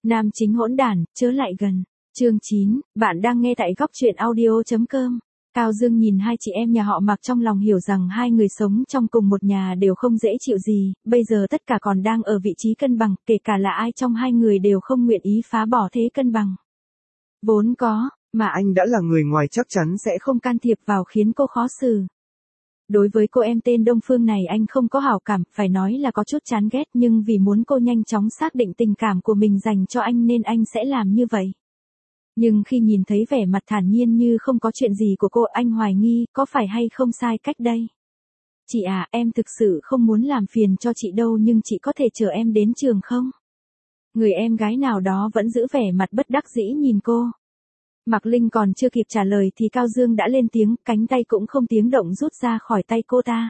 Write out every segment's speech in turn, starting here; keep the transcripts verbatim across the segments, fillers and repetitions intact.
Nam chính hỗn đản, chớ lại gần. Chương chín, bạn đang nghe tại góc truyện audio chấm com. Cao Dương nhìn hai chị em nhà họ Mạc trong lòng hiểu rằng hai người sống trong cùng một nhà đều không dễ chịu gì, bây giờ tất cả còn đang ở vị trí cân bằng, kể cả là ai trong hai người đều không nguyện ý phá bỏ thế cân bằng. Vốn có, mà Anh đã là người ngoài chắc chắn sẽ không không can thiệp vào khiến cô khó xử. Đối với cô em tên Đông Phương này anh không có hảo cảm, phải nói là có chút chán ghét, nhưng vì muốn cô nhanh chóng xác định tình cảm của mình dành cho anh nên anh sẽ làm như vậy. Nhưng khi nhìn thấy vẻ mặt thản nhiên như không có chuyện gì của cô, anh hoài nghi, có phải hay không sai cách đây? Chị à, em thực sự không muốn làm phiền cho chị đâu, nhưng chị có thể chở em đến trường không? Người em gái nào đó vẫn giữ vẻ mặt bất đắc dĩ nhìn cô. Mạc Linh còn chưa kịp trả lời thì Cao Dương đã lên tiếng, cánh tay cũng không tiếng động rút ra khỏi tay cô ta.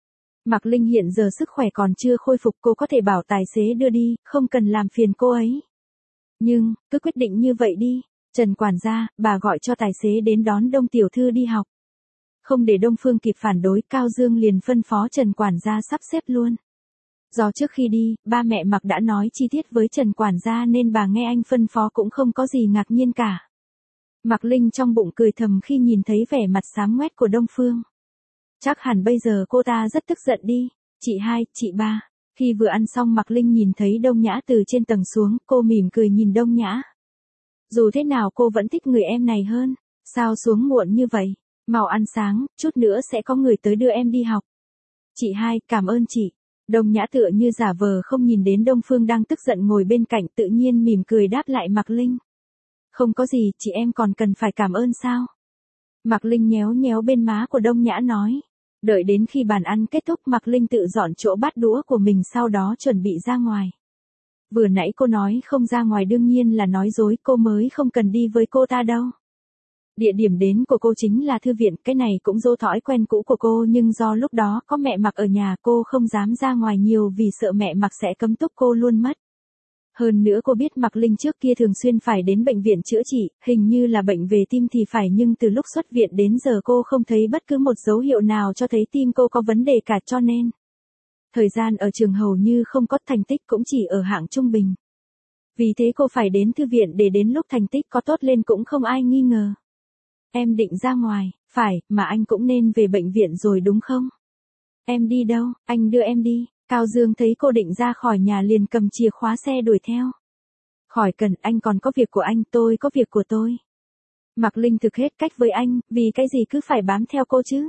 Mạc Linh hiện giờ sức khỏe còn chưa khôi phục, cô có thể bảo tài xế đưa đi, không cần làm phiền cô ấy. Nhưng, cứ quyết định như vậy đi. Trần quản gia, bà gọi cho tài xế đến đón Đông tiểu thư đi học. Không để Đông Phương kịp phản đối, Cao Dương liền phân phó Trần quản gia sắp xếp luôn. Do trước khi đi, ba mẹ Mạc đã nói chi tiết với Trần quản gia nên bà nghe anh phân phó cũng không có gì ngạc nhiên cả. Mạc Linh trong bụng cười thầm khi nhìn thấy vẻ mặt xám ngoét của Đông Phương. Chắc hẳn bây giờ cô ta rất tức giận đi. Chị hai, chị ba. Khi vừa ăn xong Mạc Linh nhìn thấy Đông Nhã từ trên tầng xuống, cô mỉm cười nhìn Đông Nhã. Dù thế nào cô vẫn thích người em này hơn. Sao xuống muộn như vậy? Mau ăn sáng, chút nữa sẽ có người tới đưa em đi học. Chị hai, cảm ơn chị. Đông Nhã tựa như giả vờ không nhìn đến Đông Phương đang tức giận ngồi bên cạnh, tự nhiên mỉm cười đáp lại Mạc Linh. Không có gì, chị em còn cần phải cảm ơn sao? Mạc Linh nhéo nhéo bên má của Đông Nhã nói. Đợi đến khi bàn ăn kết thúc, Mạc Linh tự dọn chỗ bát đũa của mình, sau đó chuẩn bị ra ngoài. Vừa nãy cô nói không ra ngoài đương nhiên là nói dối, cô mới không cần đi với cô ta đâu. Địa điểm đến của cô chính là thư viện, cái này cũng do thói quen cũ của cô, nhưng do lúc đó có mẹ Mạc ở nhà cô không dám ra ngoài nhiều vì sợ mẹ Mạc sẽ cấm túc cô luôn mất. Hơn nữa cô biết Mạc Linh trước kia thường xuyên phải đến bệnh viện chữa trị, hình như là bệnh về tim thì phải, nhưng từ lúc xuất viện đến giờ cô không thấy bất cứ một dấu hiệu nào cho thấy tim cô có vấn đề cả, cho nên thời gian ở trường hầu như không có, thành tích cũng chỉ ở hạng trung bình. Vì thế cô phải đến thư viện để đến lúc thành tích có tốt lên cũng không ai nghi ngờ. Em định ra ngoài, phải, mà anh cũng nên về bệnh viện rồi đúng không? Em đi đâu, anh đưa em đi. Cao Dương thấy cô định ra khỏi nhà liền cầm chìa khóa xe đuổi theo. Khỏi cần, anh còn có việc của anh, tôi có việc của tôi. Mạc Linh thực hết cách với anh, vì cái gì cứ phải bám theo cô chứ?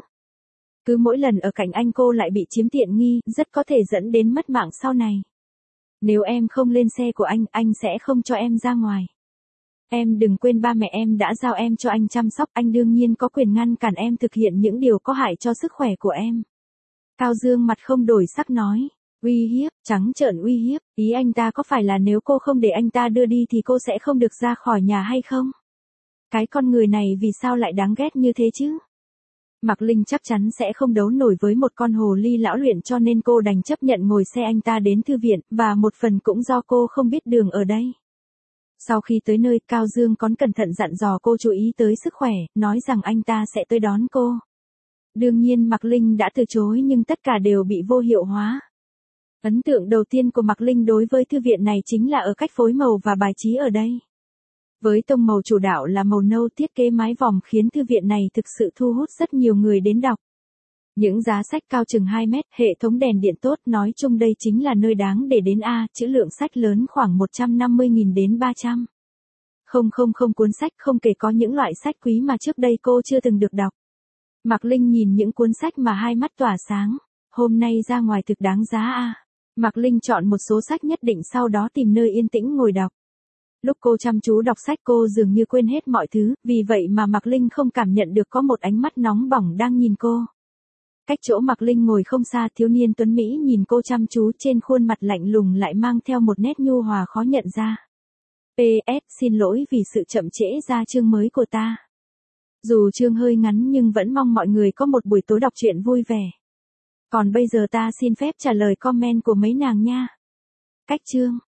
Cứ mỗi lần ở cạnh anh cô lại bị chiếm tiện nghi, rất có thể dẫn đến mất mạng sau này. Nếu em không lên xe của anh, anh sẽ không cho em ra ngoài. Em đừng quên ba mẹ em đã giao em cho anh chăm sóc, anh đương nhiên có quyền ngăn cản em thực hiện những điều có hại cho sức khỏe của em. Cao Dương mặt không đổi sắc nói. Uy hiếp, trắng trợn uy hiếp, ý anh ta có phải là nếu cô không để anh ta đưa đi thì cô sẽ không được ra khỏi nhà hay không? Cái con người này vì sao lại đáng ghét như thế chứ? Mạc Linh chắc chắn sẽ không đấu nổi với một con hồ ly lão luyện, cho nên cô đành chấp nhận ngồi xe anh ta đến thư viện, và một phần cũng do cô không biết đường ở đây. Sau khi tới nơi, Cao Dương còn cẩn thận dặn dò cô chú ý tới sức khỏe, nói rằng anh ta sẽ tới đón cô. Đương nhiên Mạc Linh đã từ chối, nhưng tất cả đều bị vô hiệu hóa. Ấn tượng đầu tiên của Mạc Linh đối với thư viện này chính là ở cách phối màu và bài trí ở đây. Với tông màu chủ đạo là màu nâu, thiết kế mái vòm khiến thư viện này thực sự thu hút rất nhiều người đến đọc. Những giá sách cao chừng hai mét, hệ thống đèn điện tốt, nói chung đây chính là nơi đáng để đến a, chữ lượng sách lớn khoảng một trăm năm mươi nghìn đến ba trăm. Không không không cuốn sách, không kể có những loại sách quý mà trước đây cô chưa từng được đọc. Mạc Linh nhìn những cuốn sách mà hai mắt tỏa sáng. Hôm nay ra ngoài thực đáng giá a. Mạc Linh chọn một số sách nhất định, sau đó tìm nơi yên tĩnh ngồi đọc. Lúc cô chăm chú đọc sách cô dường như quên hết mọi thứ, vì vậy mà Mạc Linh không cảm nhận được có một ánh mắt nóng bỏng đang nhìn cô. Cách chỗ Mạc Linh ngồi không xa, thiếu niên tuấn Mỹ nhìn cô chăm chú, trên khuôn mặt lạnh lùng lại mang theo một nét nhu hòa khó nhận ra. pê ét Xin lỗi vì sự chậm trễ ra chương mới của ta. Dù chương hơi ngắn nhưng vẫn mong mọi người có một buổi tối đọc truyện vui vẻ. Còn bây giờ ta xin phép trả lời comment của mấy nàng nha. Cách chương